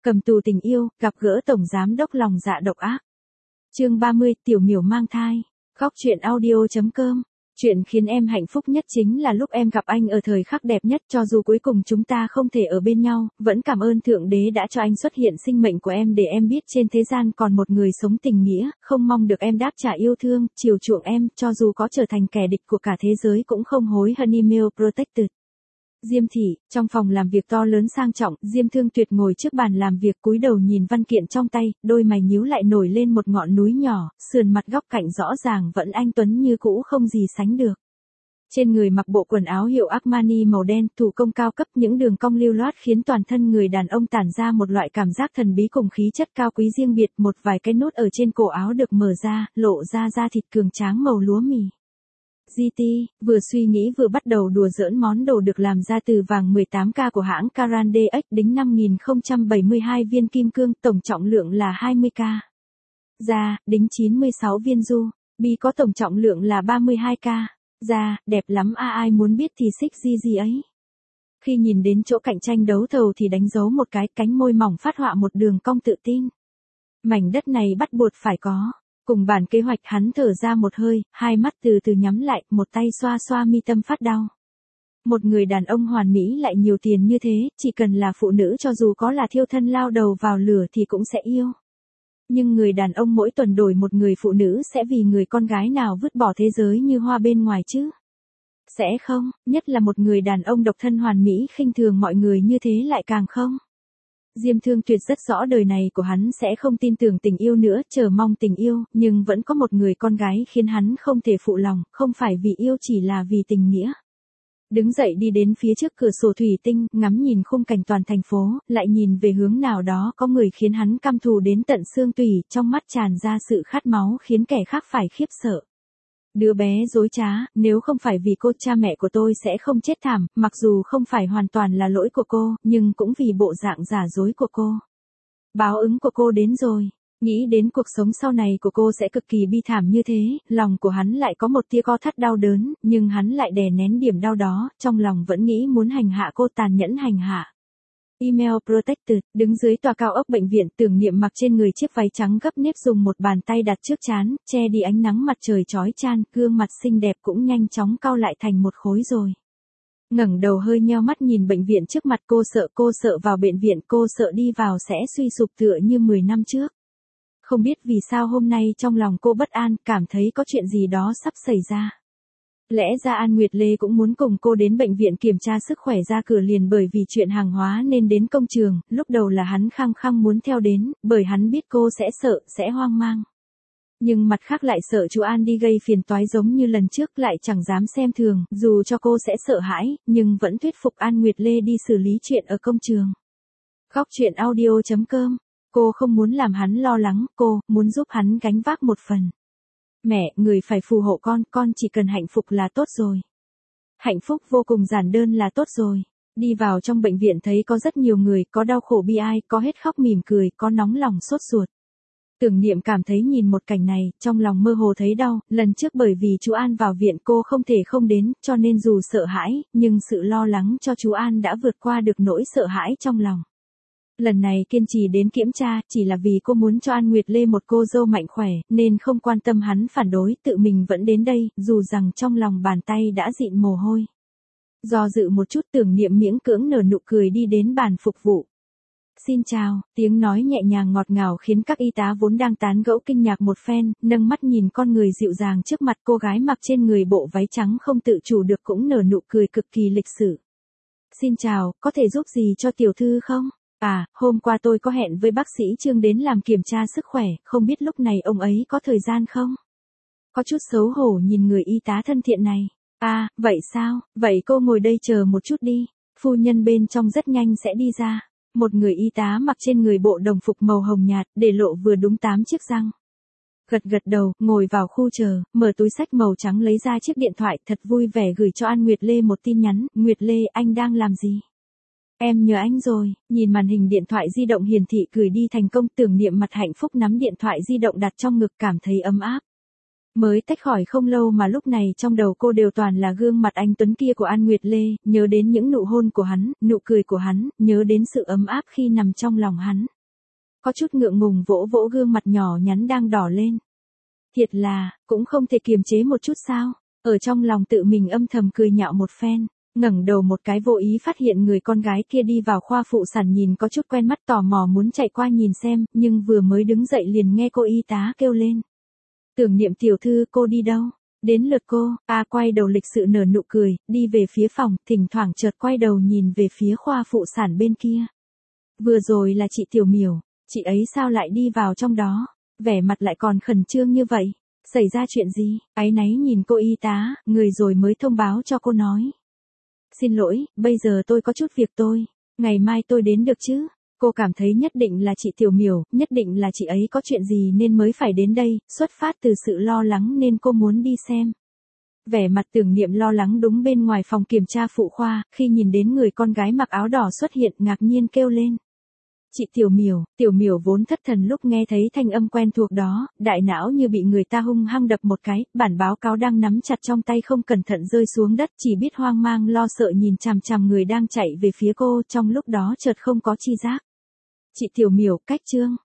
Cầm tù tình yêu, gặp gỡ tổng giám đốc lòng dạ độc ác. Chương 30, Tiểu Miểu mang thai. Góc truyện audio.com. Chuyện khiến em hạnh phúc nhất chính là lúc em gặp anh ở thời khắc đẹp nhất, cho dù cuối cùng chúng ta không thể ở bên nhau, vẫn cảm ơn Thượng Đế đã cho anh xuất hiện sinh mệnh của em để em biết trên thế gian còn một người sống tình nghĩa, không mong được em đáp trả yêu thương, chiều chuộng em, cho dù có trở thành kẻ địch của cả thế giới cũng không hối hận. Email Protected. Diêm Thị, trong phòng làm việc to lớn sang trọng, Diêm Thương Tuyệt ngồi trước bàn làm việc cúi đầu nhìn văn kiện trong tay, đôi mày nhíu lại nổi lên một ngọn núi nhỏ, sườn mặt góc cạnh rõ ràng vẫn anh tuấn như cũ không gì sánh được. Trên người mặc bộ quần áo hiệu Armani màu đen, thủ công cao cấp, những đường cong lưu loát khiến toàn thân người đàn ông tản ra một loại cảm giác thần bí cùng khí chất cao quý riêng biệt, một vài cái nút ở trên cổ áo được mở ra, lộ ra da thịt cường tráng màu lúa mì. GT, vừa suy nghĩ vừa bắt đầu đùa giỡn món đồ được làm ra từ vàng 18K của hãng Caran DX, đính 5072 viên kim cương, tổng trọng lượng là 20K. Da, đính 96 viên ruby có tổng trọng lượng là 32K. Da, đẹp lắm ai muốn biết thì xích gì ấy. Khi nhìn đến chỗ cạnh tranh đấu thầu thì đánh dấu một cái, cánh môi mỏng phát họa một đường cong tự tin. Mảnh đất này bắt buộc phải có. Cùng bản kế hoạch, hắn thở ra một hơi, hai mắt từ từ nhắm lại, một tay xoa xoa mi tâm phát đau. Một người đàn ông hoàn mỹ lại nhiều tiền như thế, chỉ cần là phụ nữ cho dù có là thiêu thân lao đầu vào lửa thì cũng sẽ yêu. Nhưng người đàn ông mỗi tuần đổi một người phụ nữ sẽ vì người con gái nào vứt bỏ thế giới như hoa bên ngoài chứ? Sẽ không, nhất là một người đàn ông độc thân hoàn mỹ khinh thường mọi người như thế lại càng không. Diêm Thương Tuyệt rất rõ đời này của hắn sẽ không tin tưởng tình yêu nữa, chờ mong tình yêu, nhưng vẫn có một người con gái khiến hắn không thể phụ lòng, không phải vì yêu chỉ là vì tình nghĩa. Đứng dậy đi đến phía trước cửa sổ thủy tinh, ngắm nhìn khung cảnh toàn thành phố, lại nhìn về hướng nào đó có người khiến hắn căm thù đến tận xương tủy, trong mắt tràn ra sự khát máu khiến kẻ khác phải khiếp sợ. Đứa bé dối trá, nếu không phải vì cô, cha mẹ của tôi sẽ không chết thảm, mặc dù không phải hoàn toàn là lỗi của cô, nhưng cũng vì bộ dạng giả dối của cô. Báo ứng của cô đến rồi. Nghĩ đến cuộc sống sau này của cô sẽ cực kỳ bi thảm như thế, lòng của hắn lại có một tia co thắt đau đớn, nhưng hắn lại đè nén điểm đau đó, trong lòng vẫn nghĩ muốn hành hạ cô, tàn nhẫn hành hạ. Email Protected, đứng dưới tòa cao ốc bệnh viện, Tưởng Niệm mặc trên người chiếc váy trắng gấp nếp dùng một bàn tay đặt trước trán, che đi ánh nắng mặt trời chói chang, gương mặt xinh đẹp cũng nhanh chóng cau lại thành một khối rồi. Ngẩng đầu hơi nheo mắt nhìn bệnh viện trước mặt, cô sợ vào bệnh viện, cô sợ đi vào sẽ suy sụp tựa như 10 năm trước. Không biết vì sao hôm nay trong lòng cô bất an, cảm thấy có chuyện gì đó sắp xảy ra. Lẽ ra An Nguyệt Lê cũng muốn cùng cô đến bệnh viện kiểm tra sức khỏe, ra cửa liền bởi vì chuyện hàng hóa nên đến công trường, lúc đầu là hắn khăng khăng muốn theo đến, bởi hắn biết cô sẽ sợ, sẽ hoang mang. Nhưng mặt khác lại sợ chú An đi gây phiền toái giống như lần trước, lại chẳng dám xem thường, dù cho cô sẽ sợ hãi, nhưng vẫn thuyết phục An Nguyệt Lê đi xử lý chuyện ở công trường. Góc truyện audio.com. Cô không muốn làm hắn lo lắng, cô muốn giúp hắn gánh vác một phần. Mẹ, người phải phù hộ con chỉ cần hạnh phúc là tốt rồi. Hạnh phúc vô cùng giản đơn là tốt rồi. Đi vào trong bệnh viện thấy có rất nhiều người, có đau khổ bi ai, có hết khóc mỉm cười, có nóng lòng sốt ruột. Tưởng Niệm cảm thấy nhìn một cảnh này, trong lòng mơ hồ thấy đau, lần trước bởi vì chú An vào viện cô không thể không đến, cho nên dù sợ hãi, nhưng sự lo lắng cho chú An đã vượt qua được nỗi sợ hãi trong lòng. Lần này kiên trì đến kiểm tra, chỉ là vì cô muốn cho An Nguyệt Lê một cô dâu mạnh khỏe, nên không quan tâm hắn phản đối, tự mình vẫn đến đây, dù rằng trong lòng bàn tay đã dịn mồ hôi. Do dự một chút, Tưởng Niệm miễn cưỡng nở nụ cười đi đến bàn phục vụ. Xin chào, tiếng nói nhẹ nhàng ngọt ngào khiến các y tá vốn đang tán gẫu kinh ngạc một phen, nâng mắt nhìn con người dịu dàng trước mặt, cô gái mặc trên người bộ váy trắng không tự chủ được cũng nở nụ cười cực kỳ lịch sự. Xin chào, có thể giúp gì cho tiểu thư không? À, hôm qua tôi có hẹn với bác sĩ Trương đến làm kiểm tra sức khỏe, không biết lúc này ông ấy có thời gian không? Có chút xấu hổ nhìn người y tá thân thiện này. À, vậy sao, vậy cô ngồi đây chờ một chút đi, phu nhân bên trong rất nhanh sẽ đi ra. Một người y tá mặc trên người bộ đồng phục màu hồng nhạt, để lộ vừa đúng 8 chiếc răng. Gật đầu, ngồi vào khu chờ, mở túi xách màu trắng lấy ra chiếc điện thoại, thật vui vẻ gửi cho An Nguyệt Lê một tin nhắn. Nguyệt Lê, anh đang làm gì? Em nhớ anh rồi, nhìn màn hình điện thoại di động hiển thị gửi đi thành công, Tưởng Niệm mặt hạnh phúc nắm điện thoại di động đặt trong ngực, cảm thấy ấm áp. Mới tách khỏi không lâu mà lúc này trong đầu cô đều toàn là gương mặt anh tuấn kia của An Nguyệt Lê, nhớ đến những nụ hôn của hắn, nụ cười của hắn, nhớ đến sự ấm áp khi nằm trong lòng hắn. có chút ngượng ngùng vỗ vỗ gương mặt nhỏ nhắn đang đỏ lên. Thiệt là, cũng không thể kiềm chế một chút sao, ở trong lòng tự mình âm thầm cười nhạo một phen, ngẩng đầu một cái vô ý phát hiện người con gái kia đi vào khoa phụ sản nhìn có chút quen mắt tò mò muốn chạy qua nhìn xem, nhưng vừa mới đứng dậy liền nghe cô y tá kêu lên. Tưởng Niệm tiểu thư cô đi đâu? Đến lượt cô, quay đầu lịch sự nở nụ cười, đi về phía phòng, thỉnh thoảng chợt quay đầu nhìn về phía khoa phụ sản bên kia. Vừa rồi là chị Tiểu Miểu, chị ấy sao lại đi vào trong đó, vẻ mặt lại còn khẩn trương như vậy, xảy ra chuyện gì, áy náy nhìn cô y tá, người rồi mới thông báo cho cô nói. Xin lỗi, bây giờ tôi có chút việc ngày mai tôi đến được chứ? Cô cảm thấy nhất định là chị Tiểu Miểu, nhất định là chị ấy có chuyện gì nên mới phải đến đây, xuất phát từ sự lo lắng nên cô muốn đi xem. Vẻ mặt Tưởng Niệm lo lắng đúng bên ngoài phòng kiểm tra phụ khoa, khi nhìn đến người con gái mặc áo đỏ xuất hiện ngạc nhiên kêu lên. Chị Tiểu Miểu vốn thất thần lúc nghe thấy thanh âm quen thuộc đó, đại não như bị người ta hung hăng đập một cái, bản báo cáo đang nắm chặt trong tay không cẩn thận rơi xuống đất, chỉ biết hoang mang lo sợ nhìn chằm chằm người đang chạy về phía cô, trong lúc đó chợt không có chi giác. Chị Tiểu Miểu, cách chương.